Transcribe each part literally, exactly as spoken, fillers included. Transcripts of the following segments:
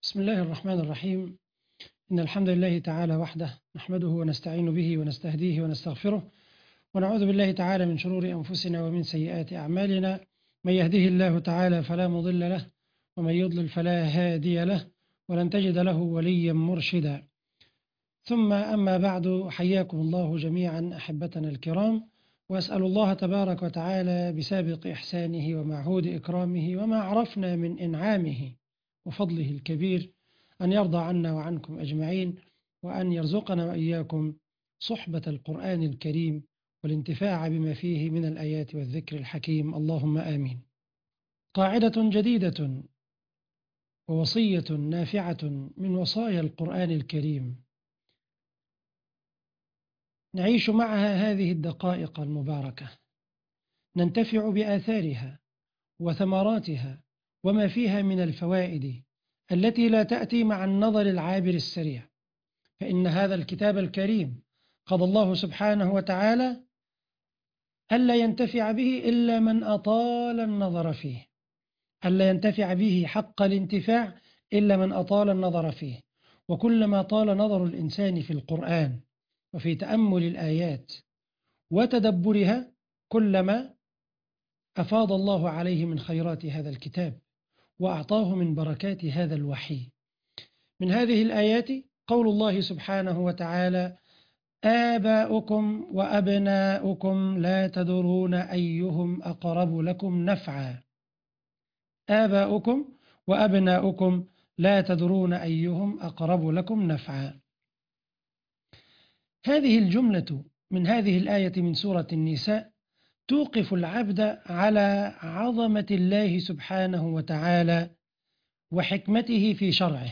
بسم الله الرحمن الرحيم. إن الحمد لله تعالى وحده نحمده ونستعين به ونستهديه ونستغفره ونعوذ بالله تعالى من شرور أنفسنا ومن سيئات أعمالنا. من يهده الله تعالى فلا مضل له ومن يضلل فلا هادي له ولن تجد له وليا مرشدا. ثم أما بعد، حياكم الله جميعا أحبتنا الكرام، وأسأل الله تبارك وتعالى بسابق إحسانه ومعهود إكرامه وما عرفنا من إنعامه وفضله الكبير أن يرضى عنا وعنكم أجمعين، وأن يرزقنا وإياكم صحبة القرآن الكريم والانتفاع بما فيه من الآيات والذكر الحكيم، اللهم آمين. قاعدة جديدة ووصية نافعة من وصايا القرآن الكريم نعيش معها هذه الدقائق المباركة، ننتفع بآثارها وثمراتها وما فيها من الفوائد التي لا تأتي مع النظر العابر السريع، فإن هذا الكتاب الكريم قضى الله سبحانه وتعالى ألا ينتفع به إلا من أطال النظر فيه، ألا ينتفع به حق الانتفاع إلا من أطال النظر فيه. وكلما طال نظر الإنسان في القرآن وفي تأمل الآيات وتدبرها كلما أفاض الله عليه من خيرات هذا الكتاب وأعطاه من بركات هذا الوحي. من هذه الآيات قول الله سبحانه وتعالى: آباؤكم وأبناؤكم لا تدرون أيهم أقرب لكم نفعا. آباؤكم وأبناؤكم لا تدرون أيهم أقرب لكم نفعا. هذه الجملة من هذه الآية من سورة النساء توقف العبد على عظمة الله سبحانه وتعالى وحكمته في شرعه،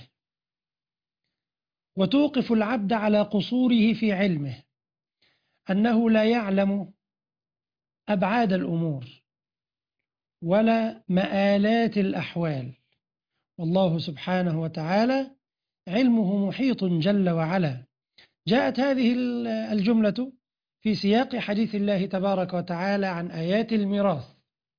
وتوقف العبد على قصوره في علمه، أنه لا يعلم أبعاد الأمور ولا مآلات الأحوال، والله سبحانه وتعالى علمه محيط جل وعلا. جاءت هذه الجملة في سياق حديث الله تبارك وتعالى عن آيات الميراث: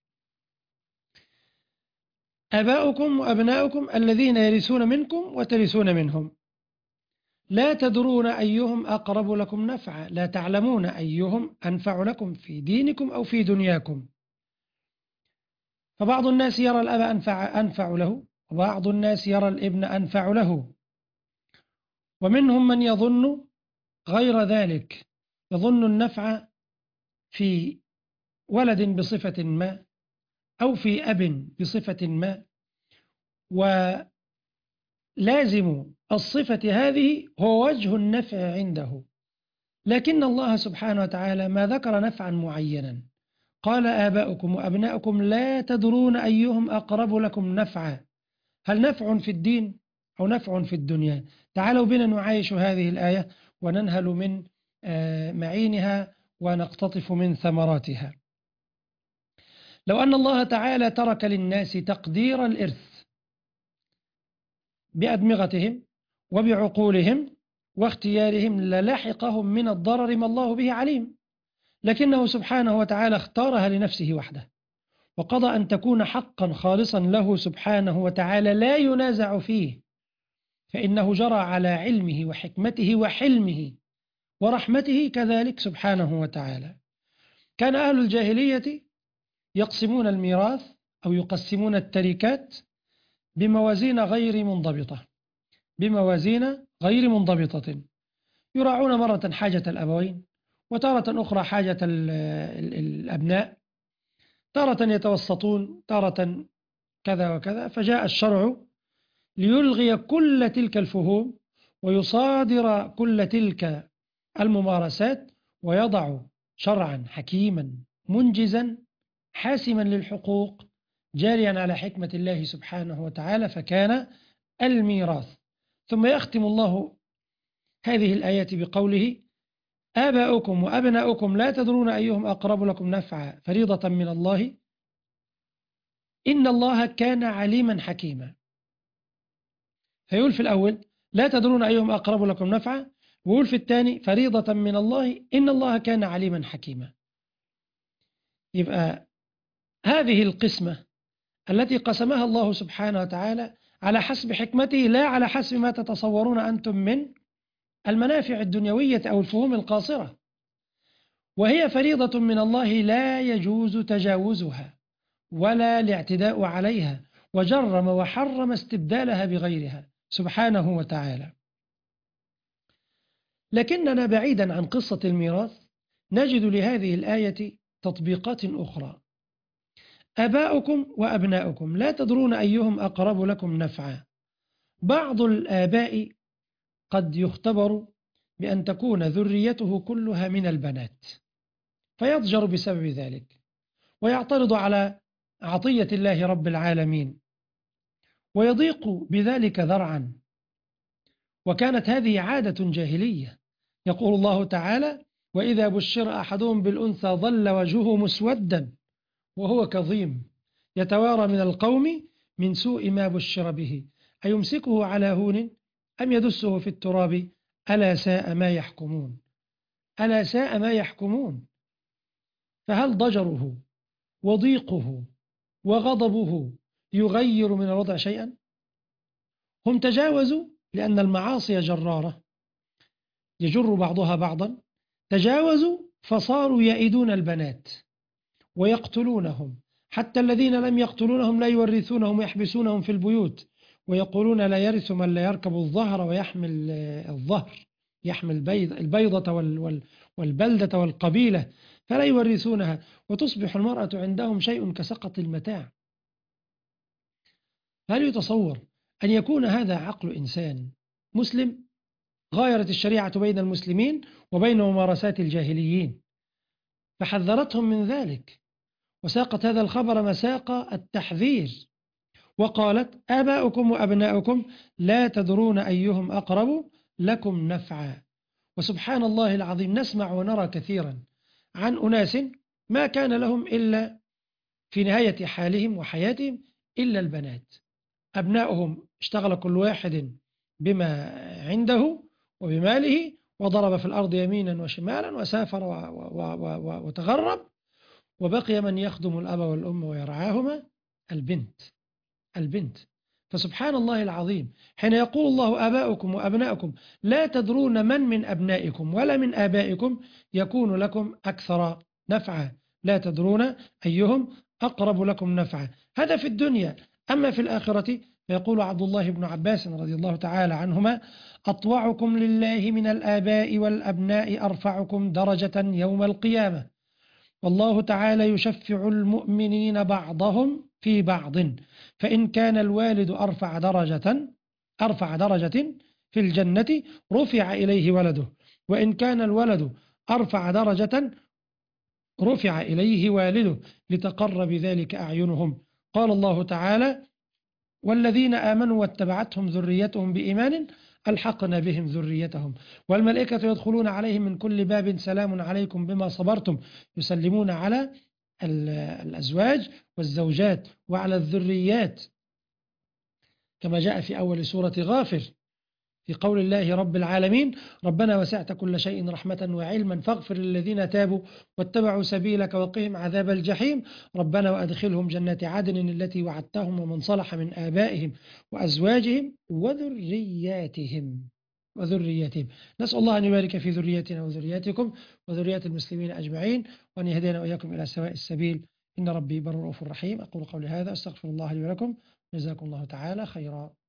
آباؤكم وأبناؤكم الذين يرثون منكم وترثون منهم لا تدرون أيهم أقرب لكم نفعا، لا تعلمون أيهم أنفع لكم في دينكم أو في دنياكم. فبعض الناس يرى الأب أنفع, أنفع له، وبعض الناس يرى الابن أنفع له، ومنهم من يظن غير ذلك، يظن النفع في ولد بصفة ما أو في أب بصفة ما، ولازم الصفة هذه هو وجه النفع عنده. لكن الله سبحانه وتعالى ما ذكر نفعا معينا، قال: آباؤكم وأبناؤكم لا تدرون أيهم أقرب لكم نفعا. هل نفع في الدين أو نفع في الدنيا؟ تعالوا بنا نعايش هذه الآية وننهل من معينها ونقتطف من ثمراتها. لو أن الله تعالى ترك للناس تقدير الإرث بأدمغتهم وبعقولهم واختيارهم للحقهم من الضرر ما الله به عليم، لكنه سبحانه وتعالى اختارها لنفسه وحده، وقضى أن تكون حقا خالصا له سبحانه وتعالى لا ينازع فيه، فإنه جرى على علمه وحكمته وحلمه ورحمته كذلك سبحانه وتعالى. كان أهل الجاهلية يقسمون الميراث أو يقسمون التركات بموازين غير منضبطة بموازين غير منضبطة يراعون مرة حاجة الأبوين، وتارة أخرى حاجة الأبناء، تارة يتوسطون، تارة كذا وكذا. فجاء الشرع ليلغي كل تلك الفهوم ويصادر كل تلك الممارسات، ويضع شرعا حكيما منجزا حاسما للحقوق جاريا على حكمة الله سبحانه وتعالى، فكان الميراث. ثم يختم الله هذه الآيات بقوله: آباؤكم وأبناؤكم لا تدرون أيهم أقرب لكم نفعا فريضة من الله إن الله كان عليما حكيما. فيقول في الأول لا تدرون أيهم أقرب لكم نفعا، ويقول في الثاني فريضة من الله إن الله كان عليما حكيما. يبقى هذه القسمة التي قسمها الله سبحانه وتعالى على حسب حكمته لا على حسب ما تتصورون أنتم من المنافع الدنيوية أو الفهوم القاصرة، وهي فريضة من الله لا يجوز تجاوزها ولا الاعتداء عليها، وجرم وحرم استبدالها بغيرها سبحانه وتعالى. لكننا بعيدا عن قصة الميراث نجد لهذه الآية تطبيقات أخرى. آباؤكم وأبناؤكم لا تدرون أيهم أقرب لكم نفعا. بعض الآباء قد يختبر بأن تكون ذريته كلها من البنات فيضجر بسبب ذلك ويعترض على عطية الله رب العالمين ويضيق بذلك ذرعا، وكانت هذه عادة جاهلية. يقول الله تعالى: وإذا بشر أحدهم بالأنثى ظل وجهه مسودا وهو كظيم يتوارى من القوم من سوء ما بشر به أيمسكه على هون أم يدسه في التراب ألا ساء ما يحكمون. ألا ساء ما يحكمون. فهل ضجره وضيقه وغضبه يغير من الوضع شيئا؟ هم تجاوزوا لأن المعاصي جرارة يجر بعضها بعضا، تجاوزوا فصاروا يئدون البنات ويقتلونهم، حتى الذين لم يقتلونهم لا يورثونهم ويحبسونهم في البيوت ويقولون لا يرث من لا يركب الظهر ويحمل الظهر، يحمل البيضة والبلدة والقبيلة فلا يورثونها، وتصبح المرأة عندهم شيء كسقط المتاع. هل يتصور أن يكون هذا عقل إنسان مسلم؟ غايرت الشريعة بين المسلمين وبين ممارسات الجاهليين فحذرتهم من ذلك، وساقت هذا الخبر مساق التحذير وقالت: آباؤكم وأبناؤكم لا تدرون أيهم أقرب لكم نفعا. وسبحان الله العظيم نسمع ونرى كثيرا عن أناس ما كان لهم إلا في نهاية حالهم وحياتهم إلا البنات، أبناؤهم اشتغل كل واحد بما عنده وبماله وضرب في الأرض يمينا وشمالا وسافر وتغرب، وبقي من يخدم الأب والأم ويرعاهما البنت البنت فسبحان الله العظيم حين يقول الله: آباؤكم وأبناؤكم لا تدرون من من أبنائكم ولا من آبائكم يكون لكم أكثر نفعا، لا تدرون أيهم أقرب لكم نفعا. هذا في الدنيا. أما في الآخرة فيقول عبد الله بن عباس رضي الله تعالى عنهما: أطوعكم لله من الآباء والأبناء أرفعكم درجة يوم القيامة، والله تعالى يشفع المؤمنين بعضهم في بعض، فإن كان الوالد أرفع درجة أرفع درجة في الجنة رفع إليه ولده، وإن كان الولد أرفع درجة رفع إليه والده لتقر بذلك أعينهم. قال الله تعالى: والذين آمنوا واتبعتهم ذريتهم بإيمان ألحقنا بهم ذريتهم، والملائكة يدخلون عليهم من كل باب سلام عليكم بما صبرتم، يسلمون على الأزواج والزوجات وعلى الذريات، كما جاء في أول سورة غافر في قول الله رب العالمين: ربنا وسعت كل شيء رحمة وعلما فاغفر للذين تابوا واتبعوا سبيلك وقهم عذاب الجحيم، ربنا وأدخلهم جنات عدن التي وعدتهم ومن صلح من آبائهم وأزواجهم وذرياتهم وذرياتهم. نسأل الله أن يبارك في ذريتنا وذرياتكم وذريات المسلمين أجمعين، وأن يهدينا وإياكم إلى سواء السبيل، إن ربي بر رؤوف رحيم. أقول قولي هذا أستغفر الله لي ولكم، جزاكم الله تعالى خيرا.